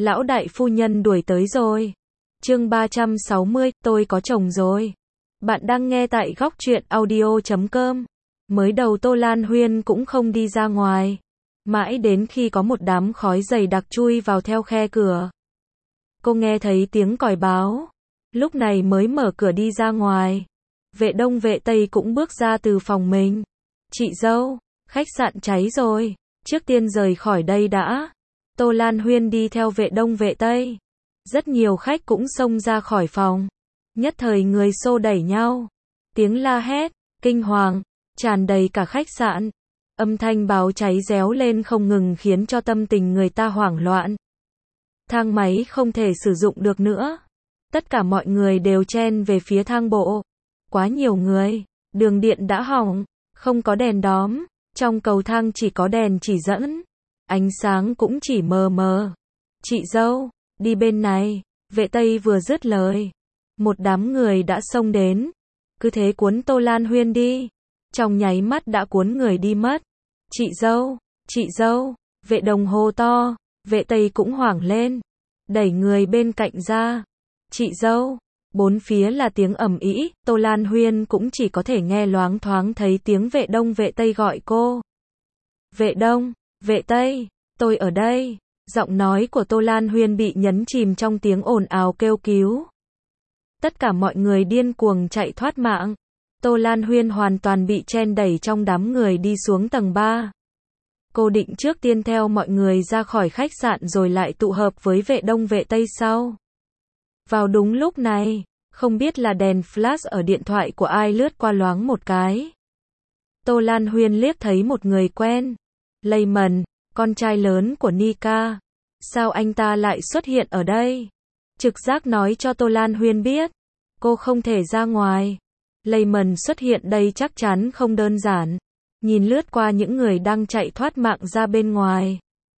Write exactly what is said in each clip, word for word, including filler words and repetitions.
Lão đại phu nhân đuổi tới rồi. Chương ba trăm sáu mươi, tôi có chồng rồi. Bạn đang nghe tại góc truyện audio chấm com. Mới đầu Tô Lan Huyên cũng không đi ra ngoài. Mãi đến khi có một đám khói dày đặc chui vào theo khe cửa. Cô nghe thấy tiếng còi báo. Lúc này mới mở cửa đi ra ngoài. Vệ Đông vệ Tây cũng bước ra từ phòng mình. Chị dâu, khách sạn cháy rồi. Trước tiên rời khỏi đây đã. Tô Lan Huyên đi theo vệ Đông vệ Tây. Rất nhiều khách cũng xông ra khỏi phòng. Nhất thời người xô đẩy nhau. Tiếng la hét, kinh hoàng, tràn đầy cả khách sạn. Âm thanh báo cháy réo lên không ngừng khiến cho tâm tình người ta hoảng loạn. Thang máy không thể sử dụng được nữa. Tất cả mọi người đều chen về phía thang bộ. Quá nhiều người, đường điện đã hỏng, không có đèn đóm, trong cầu thang chỉ có đèn chỉ dẫn. Ánh sáng cũng chỉ mờ mờ. Chị dâu, đi bên này, vệ Tây vừa dứt lời. Một đám người đã xông đến. Cứ thế cuốn Tô Lan Huyên đi. Trong nháy mắt đã cuốn người đi mất. Chị dâu, chị dâu, vệ Đồng hô to, vệ Tây cũng hoảng lên. Đẩy người bên cạnh ra. Chị dâu, bốn phía là tiếng ầm ĩ, Tô Lan Huyên cũng chỉ có thể nghe loáng thoáng thấy tiếng vệ Đông vệ Tây gọi cô. Vệ Đông, vệ Tây, tôi ở đây. Giọng nói của Tô Lan Huyên bị nhấn chìm trong tiếng ồn ào kêu cứu. Tất cả mọi người điên cuồng chạy thoát mạng. Tô Lan Huyên hoàn toàn bị chen đẩy trong đám người đi xuống tầng ba. Cô định trước tiên theo mọi người ra khỏi khách sạn rồi lại tụ hợp với vệ Đông vệ Tây sau. Vào đúng lúc này, không biết là đèn flash ở điện thoại của ai lướt qua loáng một cái. Tô Lan Huyên liếc thấy một người quen. Layman, con trai lớn của Nika. Sao anh ta lại xuất hiện ở đây? Trực giác nói cho Tô Lan Huyên biết. Cô không thể ra ngoài. Layman xuất hiện đây chắc chắn không đơn giản. Nhìn lướt qua những người đang chạy thoát mạng ra bên ngoài.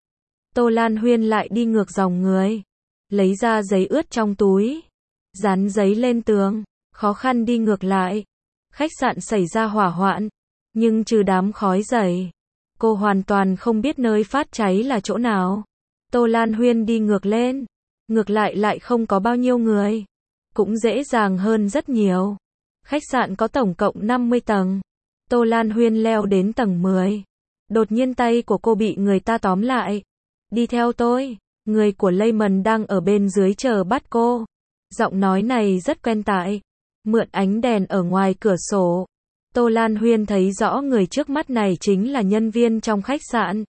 Tô Lan Huyên lại đi ngược dòng người. Lấy ra giấy ướt trong túi. Dán giấy lên tường. Khó khăn đi ngược lại. Khách sạn xảy ra hỏa hoạn. Nhưng trừ đám khói dày. Cô hoàn toàn không biết nơi phát cháy là chỗ nào. Tô Lan Huyên đi ngược lên. Ngược lại lại không có bao nhiêu người. Cũng dễ dàng hơn rất nhiều. Khách sạn có tổng cộng năm mươi tầng. Tô Lan Huyên leo đến tầng mười. Đột nhiên tay của cô bị người ta tóm lại. Đi theo tôi. Người của Layman đang ở bên dưới chờ bắt cô. Giọng nói này rất quen tai. Mượn ánh đèn ở ngoài cửa sổ. Tô Lan Huyên thấy rõ người trước mắt này chính là nhân viên trong khách sạn.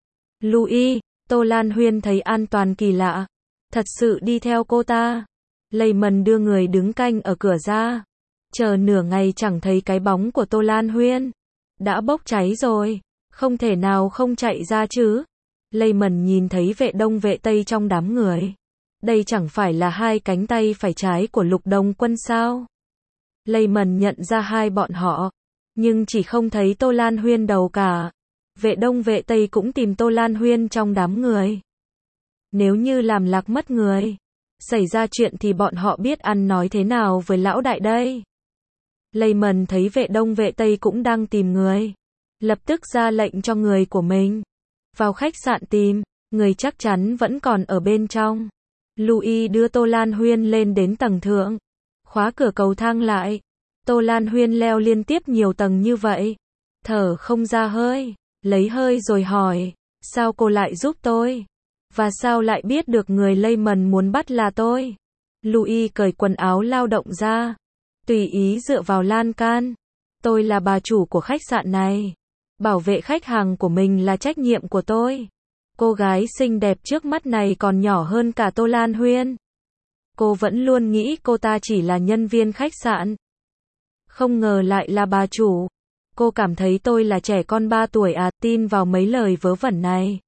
Louis, Tô Lan Huyên thấy an toàn kỳ lạ. Thật sự đi theo cô ta. Layman đưa người đứng canh ở cửa ra. Chờ nửa ngày chẳng thấy cái bóng của Tô Lan Huyên. Đã bốc cháy rồi. Không thể nào không chạy ra chứ. Layman nhìn thấy vệ Đông vệ Tây trong đám người. Đây chẳng phải là hai cánh tay phải trái của Lục Đông Quân sao? Layman nhận ra hai bọn họ. Nhưng chỉ không thấy Tô Lan Huyên đâu cả. Vệ Đông vệ Tây cũng tìm Tô Lan Huyên trong đám người. Nếu như làm lạc mất người. Xảy ra chuyện thì bọn họ biết ăn nói thế nào với lão đại đây. Layman thấy vệ Đông vệ Tây cũng đang tìm người. Lập tức ra lệnh cho người của mình. Vào khách sạn tìm. Người chắc chắn vẫn còn ở bên trong. Louis đưa Tô Lan Huyên lên đến tầng thượng. Khóa cửa cầu thang lại. Tô Lan Huyên leo liên tiếp nhiều tầng như vậy. Thở không ra hơi. Lấy hơi rồi hỏi. Sao cô lại giúp tôi? Và sao lại biết được người Layman muốn bắt là tôi? Louis cởi quần áo lao động ra. Tùy ý dựa vào lan can. Tôi là bà chủ của khách sạn này. Bảo vệ khách hàng của mình là trách nhiệm của tôi. Cô gái xinh đẹp trước mắt này còn nhỏ hơn cả Tô Lan Huyên. Cô vẫn luôn nghĩ cô ta chỉ là nhân viên khách sạn. Không ngờ lại là bà chủ. Cô cảm thấy tôi là trẻ con ba tuổi à, tin vào mấy lời vớ vẩn này.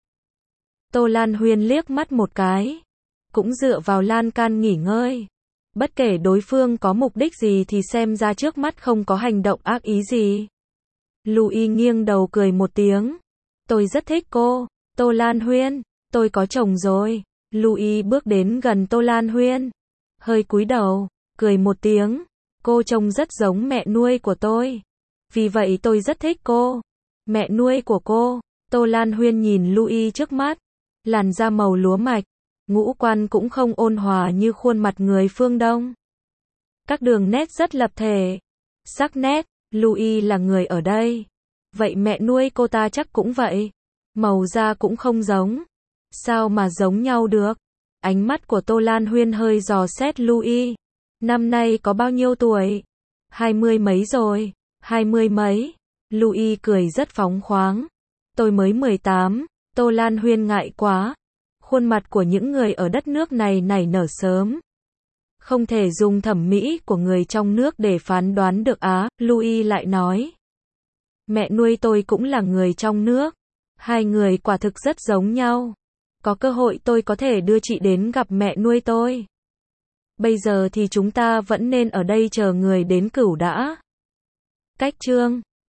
Tô Lan Huyên liếc mắt một cái. Cũng dựa vào lan can nghỉ ngơi. Bất kể đối phương có mục đích gì thì xem ra trước mắt không có hành động ác ý gì. Louis nghiêng đầu cười một tiếng. Tôi rất thích cô, Tô Lan Huyên. Tôi có chồng rồi. Louis bước đến gần Tô Lan Huyên. Hơi cúi đầu, cười một tiếng. Cô trông rất giống mẹ nuôi của tôi. Vì vậy tôi rất thích cô. Mẹ nuôi của cô. Tô Lan Huyên nhìn Louis trước mắt. Làn da màu lúa mạch. ngũ quan cũng không ôn hòa như khuôn mặt người phương Đông. Các đường nét rất lập thể, sắc nét. Louis là người ở đây. Vậy mẹ nuôi cô ta chắc cũng vậy. Màu da cũng không giống. Sao mà giống nhau được? Ánh mắt của Tô Lan Huyên hơi dò xét Louis. Năm nay có bao nhiêu tuổi? Hai mươi mấy rồi. Hai mươi mấy. Louis cười rất phóng khoáng. Tôi mới mười tám. Tô Lan Huyên ngại quá. Khuôn mặt của những người ở đất nước này nảy nở sớm. Không thể dùng thẩm mỹ của người trong nước để phán đoán được á, Louis lại nói. Mẹ nuôi tôi cũng là người trong nước. Hai người quả thực rất giống nhau. Có cơ hội tôi có thể đưa chị đến gặp mẹ nuôi tôi. Bây giờ thì chúng ta vẫn nên ở đây chờ người đến cửu đã. Cách chương